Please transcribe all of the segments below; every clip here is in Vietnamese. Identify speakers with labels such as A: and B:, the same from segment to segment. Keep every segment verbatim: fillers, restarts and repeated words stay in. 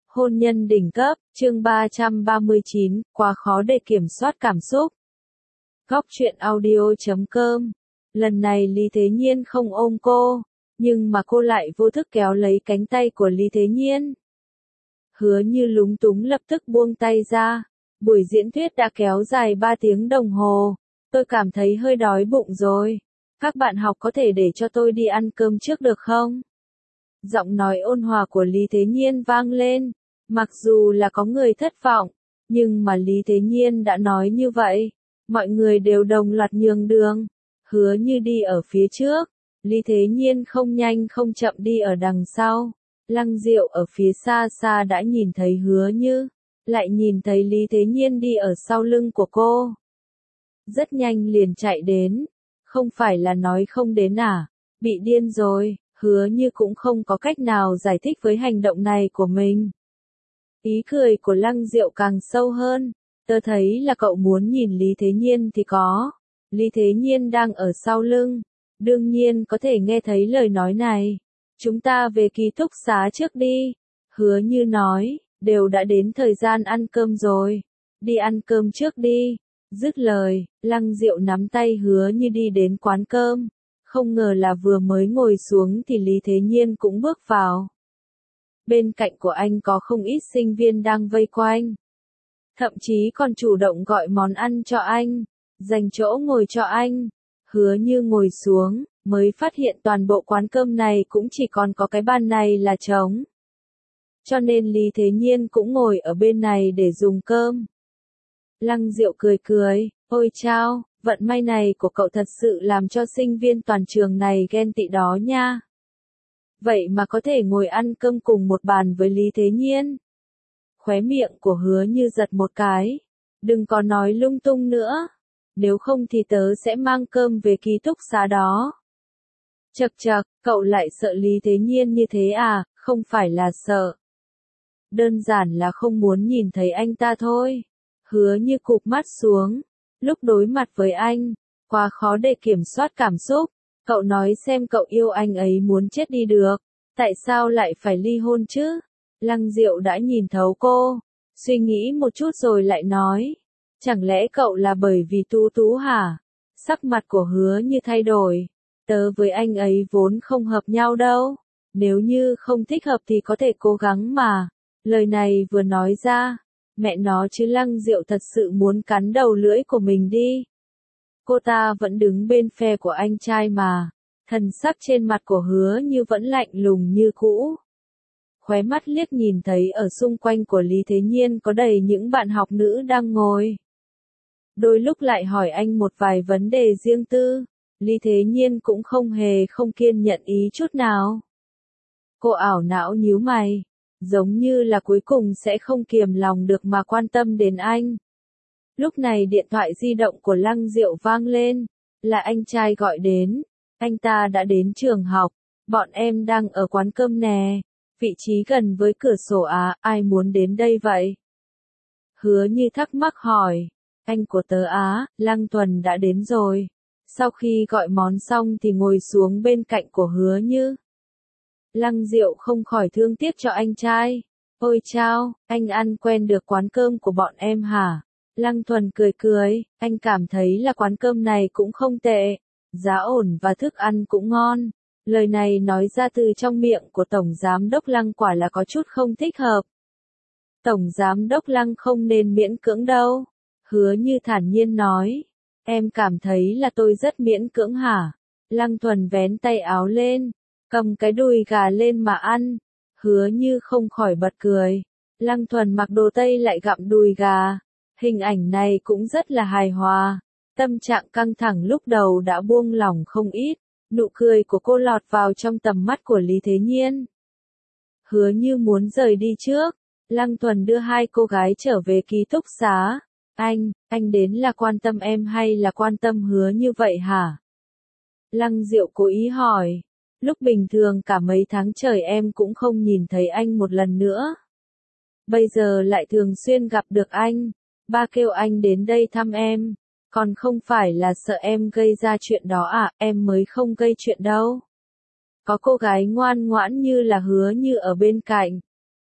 A: Hôn nhân đỉnh cấp, chương ba trăm ba mươi chín, quá khó để kiểm soát cảm xúc. Góc truyện audio chấm com. Lần này Lý Thế Nhiên không ôm cô, nhưng mà cô lại vô thức kéo lấy cánh tay của Lý Thế Nhiên. Hứa Như lúng túng lập tức buông tay ra. Buổi diễn thuyết đã kéo dài ba tiếng đồng hồ. Tôi cảm thấy hơi đói bụng rồi. Các bạn học có thể để cho tôi đi ăn cơm trước được không? Giọng nói ôn hòa của Lý Thế Nhiên vang lên. Mặc dù là có người thất vọng, nhưng mà Lý Thế Nhiên đã nói như vậy. Mọi người đều đồng loạt nhường đường. Hứa Như đi ở phía trước. Lý Thế Nhiên không nhanh không chậm đi ở đằng sau. Lăng Diệu ở phía xa xa đã nhìn thấy Hứa Như, lại nhìn thấy Lý Thế Nhiên đi ở sau lưng của cô. Rất nhanh liền chạy đến. Không phải là nói không đến à? Bị điên rồi. Hứa Như cũng không có cách nào giải thích với hành động này của mình. Ý cười của Lăng Diệu càng sâu hơn. Tớ thấy là cậu muốn nhìn Lý Thế Nhiên thì có. Lý Thế Nhiên đang ở sau lưng. Đương nhiên có thể nghe thấy lời nói này. Chúng ta về ký túc xá trước đi. Hứa Như nói, đều đã đến thời gian ăn cơm rồi. Đi ăn cơm trước đi. Dứt lời, Lăng Diệu nắm tay Hứa Như đi đến quán cơm. Không ngờ là vừa mới ngồi xuống thì Lý Thế Nhiên cũng bước vào. Bên cạnh của anh có không ít sinh viên đang vây quanh. Thậm chí còn chủ động gọi món ăn cho anh, dành chỗ ngồi cho anh. Hứa Như ngồi xuống, mới phát hiện toàn bộ quán cơm này cũng chỉ còn có cái bàn này là trống. Cho nên Lý Thế Nhiên cũng ngồi ở bên này để dùng cơm. Lăng Diệu cười cười, ôi chao, vận may này của cậu thật sự làm cho sinh viên toàn trường này ghen tị đó nha. Vậy mà có thể ngồi ăn cơm cùng một bàn với Lý Thế Nhiên. Khóe miệng của Hứa Như giật một cái. Đừng có nói lung tung nữa. Nếu không thì tớ sẽ mang cơm về ký túc xá đó. Chậc chậc, cậu lại sợ Lý Thế Nhiên như thế à? Không phải là sợ. Đơn giản là không muốn nhìn thấy anh ta thôi. Hứa Như cụp mắt xuống. Lúc đối mặt với anh, quá khó để kiểm soát cảm xúc. Cậu nói xem cậu yêu anh ấy muốn chết đi được. Tại sao lại phải ly hôn chứ? Lăng Diệu đã nhìn thấu cô. Suy nghĩ một chút rồi lại nói. Chẳng lẽ cậu là bởi vì Tú Tú hả? Sắc mặt của Hứa Như thay đổi. Tớ với anh ấy vốn không hợp nhau đâu. Nếu như không thích hợp thì có thể cố gắng mà. Lời này vừa nói ra. Mẹ nó chứ Lăng Diệu thật sự muốn cắn đầu lưỡi của mình đi. Cô ta vẫn đứng bên phe của anh trai mà. Thần sắc trên mặt của Hứa Như vẫn lạnh lùng như cũ. Khóe mắt liếc nhìn thấy ở xung quanh của Lý Thế Nhiên có đầy những bạn học nữ đang ngồi. Đôi lúc lại hỏi anh một vài vấn đề riêng tư. Lý Thế Nhiên cũng không hề không kiên nhẫn ý chút nào. Cô ảo não nhíu mày. Giống như là cuối cùng sẽ không kiềm lòng được mà quan tâm đến anh. Lúc này điện thoại di động của Lăng Diệu vang lên. Là anh trai gọi đến. Anh ta đã đến trường học. Bọn em đang ở quán cơm nè. Vị trí gần với cửa sổ à, ai muốn đến đây vậy? Hứa Như thắc mắc hỏi. Anh của tớ á, Lăng Tuần đã đến rồi. Sau khi gọi món xong thì ngồi xuống bên cạnh của Hứa Như. Lăng Diệu không khỏi thương tiếc cho anh trai. Ôi chao, anh ăn quen được quán cơm của bọn em hả? Lăng Thuần cười cười, anh cảm thấy là quán cơm này cũng không tệ. Giá ổn và thức ăn cũng ngon. Lời này nói ra từ trong miệng của Tổng Giám đốc Lăng quả là có chút không thích hợp. Tổng Giám đốc Lăng không nên miễn cưỡng đâu. Hứa Như thản nhiên nói. Em cảm thấy là tôi rất miễn cưỡng hả? Lăng Thuần vén tay áo lên. Cầm cái đùi gà lên mà ăn. Hứa Như không khỏi bật cười. Lăng Thuần mặc đồ Tây lại gặm đùi gà. Hình ảnh này cũng rất là hài hòa. Tâm trạng căng thẳng lúc đầu đã buông lỏng không ít. Nụ cười của cô lọt vào trong tầm mắt của Lý Thế Nhiên. Hứa Như muốn rời đi trước. Lăng Thuần đưa hai cô gái trở về ký túc xá. Anh, anh đến là quan tâm em hay là quan tâm Hứa Như vậy hả? Lăng Diệu cố ý hỏi. Lúc bình thường cả mấy tháng trời em cũng không nhìn thấy anh một lần nữa. Bây giờ lại thường xuyên gặp được anh. Ba kêu anh đến đây thăm em. Còn không phải là sợ em gây ra chuyện đó à, em mới không gây chuyện đâu. Có cô gái ngoan ngoãn như là Hứa Như ở bên cạnh.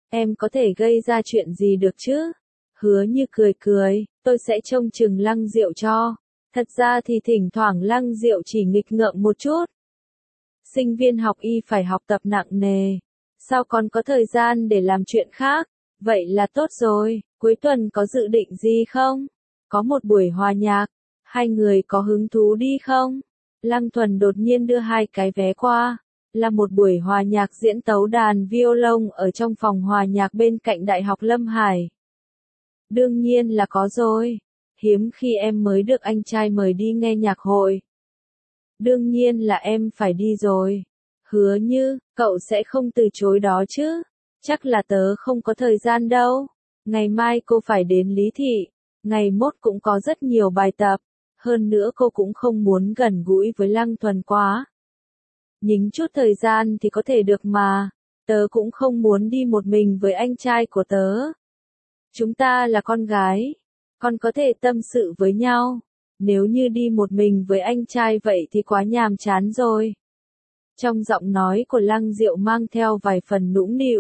A: Em có thể gây ra chuyện gì được chứ? Hứa Như cười cười, tôi sẽ trông chừng Lăng Diệu cho. Thật ra thì thỉnh thoảng Lăng Diệu chỉ nghịch ngợm một chút. Sinh viên học y phải học tập nặng nề. Sao còn có thời gian để làm chuyện khác? Vậy là tốt rồi, cuối tuần có dự định gì không? Có một buổi hòa nhạc, hai người có hứng thú đi không? Lăng Thuần đột nhiên đưa hai cái vé qua, là một buổi hòa nhạc diễn tấu đàn violon ở trong phòng hòa nhạc bên cạnh Đại học Lâm Hải. Đương nhiên là có rồi, hiếm khi em mới được anh trai mời đi nghe nhạc hội. Đương nhiên là em phải đi rồi. Hứa Như, cậu sẽ không từ chối đó chứ? Chắc là tớ không có thời gian đâu. Ngày mai cô phải đến Lý Thị, ngày mốt cũng có rất nhiều bài tập. Hơn nữa cô cũng không muốn gần gũi với Lăng Thuần quá. Nhính chút thời gian thì có thể được mà. Tớ cũng không muốn đi một mình với anh trai của tớ. Chúng ta là con gái, còn có thể tâm sự với nhau. Nếu như đi một mình với anh trai vậy thì quá nhàm chán rồi. Trong giọng nói của Lăng Diệu mang theo vài phần nũng nịu.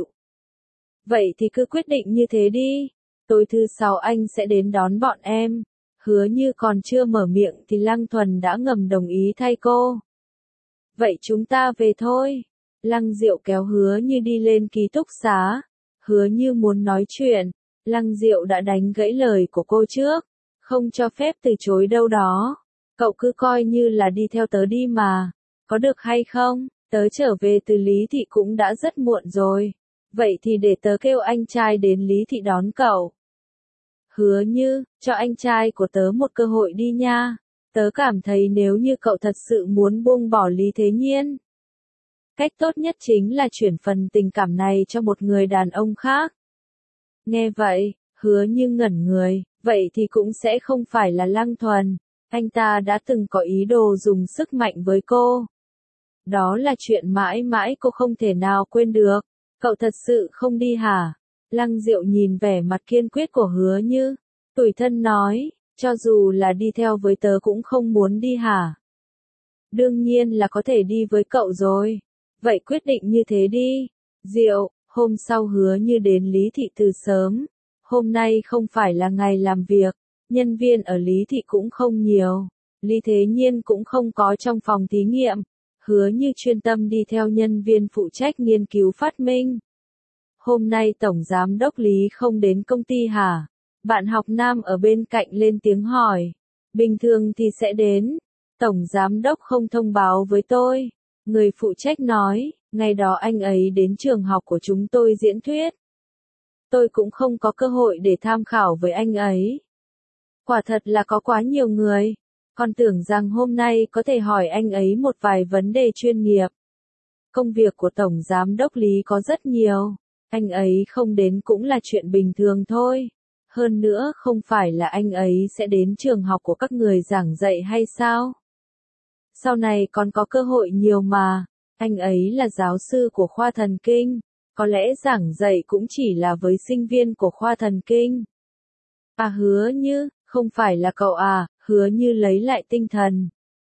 A: Vậy thì cứ quyết định như thế đi. Tối thứ sáu anh sẽ đến đón bọn em. Hứa Như còn chưa mở miệng thì Lăng Thuần đã ngầm đồng ý thay cô. Vậy chúng ta về thôi. Lăng Diệu kéo Hứa Như đi lên ký túc xá. Hứa Như muốn nói chuyện. Lăng Diệu đã đánh gãy lời của cô trước. Không cho phép từ chối đâu đó. Cậu cứ coi như là đi theo tớ đi mà. Có được hay không? Tớ trở về từ Lý Thị cũng đã rất muộn rồi. Vậy thì để tớ kêu anh trai đến Lý Thị đón cậu. Hứa Như, cho anh trai của tớ một cơ hội đi nha. Tớ cảm thấy nếu như cậu thật sự muốn buông bỏ Lý Thế Nhiên, cách tốt nhất chính là chuyển phần tình cảm này cho một người đàn ông khác. Nghe vậy, Hứa Như ngẩn người, vậy thì cũng sẽ không phải là Lăng Thuần. Anh ta đã từng có ý đồ dùng sức mạnh với cô. Đó là chuyện mãi mãi cô không thể nào quên được. Cậu thật sự không đi hả? Lăng Diệu nhìn vẻ mặt kiên quyết của Hứa Như, tủi thân nói, cho dù là đi theo với tớ cũng không muốn đi hả? Đương nhiên là có thể đi với cậu rồi. Vậy quyết định như thế đi. Diệu, hôm sau Hứa Như đến Lý Thị từ sớm. Hôm nay không phải là ngày làm việc, nhân viên ở Lý Thị cũng không nhiều. Lý Thế Nhiên cũng không có trong phòng thí nghiệm. Hứa Như chuyên tâm đi theo nhân viên phụ trách nghiên cứu phát minh. Hôm nay Tổng Giám đốc Lý không đến công ty hả? Bạn học nam ở bên cạnh lên tiếng hỏi. Bình thường thì sẽ đến. Tổng Giám đốc không thông báo với tôi. Người phụ trách nói, ngày đó anh ấy đến trường học của chúng tôi diễn thuyết. Tôi cũng không có cơ hội để tham khảo với anh ấy. Quả thật là có quá nhiều người. Còn tưởng rằng hôm nay có thể hỏi anh ấy một vài vấn đề chuyên nghiệp. Công việc của Tổng Giám đốc Lý có rất nhiều. Anh ấy không đến cũng là chuyện bình thường thôi. Hơn nữa không phải là anh ấy sẽ đến trường học của các người giảng dạy hay sao? Sau này còn có cơ hội nhiều mà. Anh ấy là giáo sư của khoa thần kinh. Có lẽ giảng dạy cũng chỉ là với sinh viên của khoa thần kinh. À Hứa Như, không phải là cậu à? Hứa Như lấy lại tinh thần.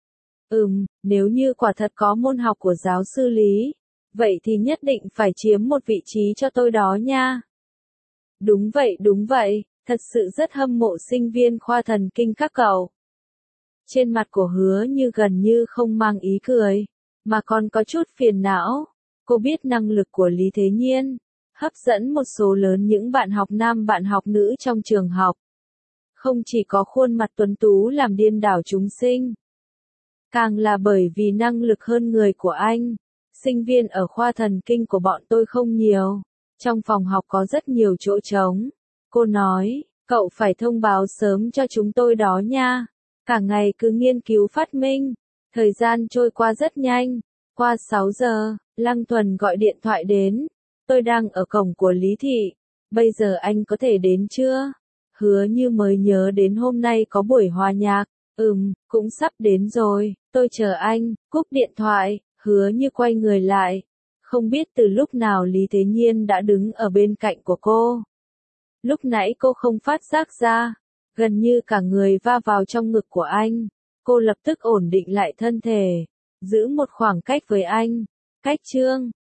A: Ừm, nếu như quả thật có môn học của giáo sư Lý, vậy thì nhất định phải chiếm một vị trí cho tôi đó nha. Đúng vậy, đúng vậy, thật sự rất hâm mộ sinh viên khoa thần kinh các cậu. Trên mặt của Hứa Như gần như không mang ý cười, mà còn có chút phiền não. Cô biết năng lực của Lý Thế Nhiên, hấp dẫn một số lớn những bạn học nam bạn học nữ trong trường học. Không chỉ có khuôn mặt tuấn tú làm điên đảo chúng sinh, càng là bởi vì năng lực hơn người của anh. Sinh viên ở khoa thần kinh của bọn tôi không nhiều. Trong phòng học có rất nhiều chỗ trống. Cô nói, cậu phải thông báo sớm cho chúng tôi đó nha. Cả ngày cứ nghiên cứu phát minh. Thời gian trôi qua rất nhanh. Qua sáu giờ, Lăng Thuần gọi điện thoại đến. Tôi đang ở cổng của Lý Thị. Bây giờ anh có thể đến chưa? Hứa Như mới nhớ đến hôm nay có buổi hòa nhạc. Ừm, cũng sắp đến rồi. Tôi chờ anh. Cúp điện thoại. Hứa Như quay người lại. Không biết từ lúc nào Lý Thế Nhiên đã đứng ở bên cạnh của cô. Lúc nãy cô không phát giác ra. Gần như cả người va vào trong ngực của anh. Cô lập tức ổn định lại thân thể. Giữ một khoảng cách với anh. Cách chương.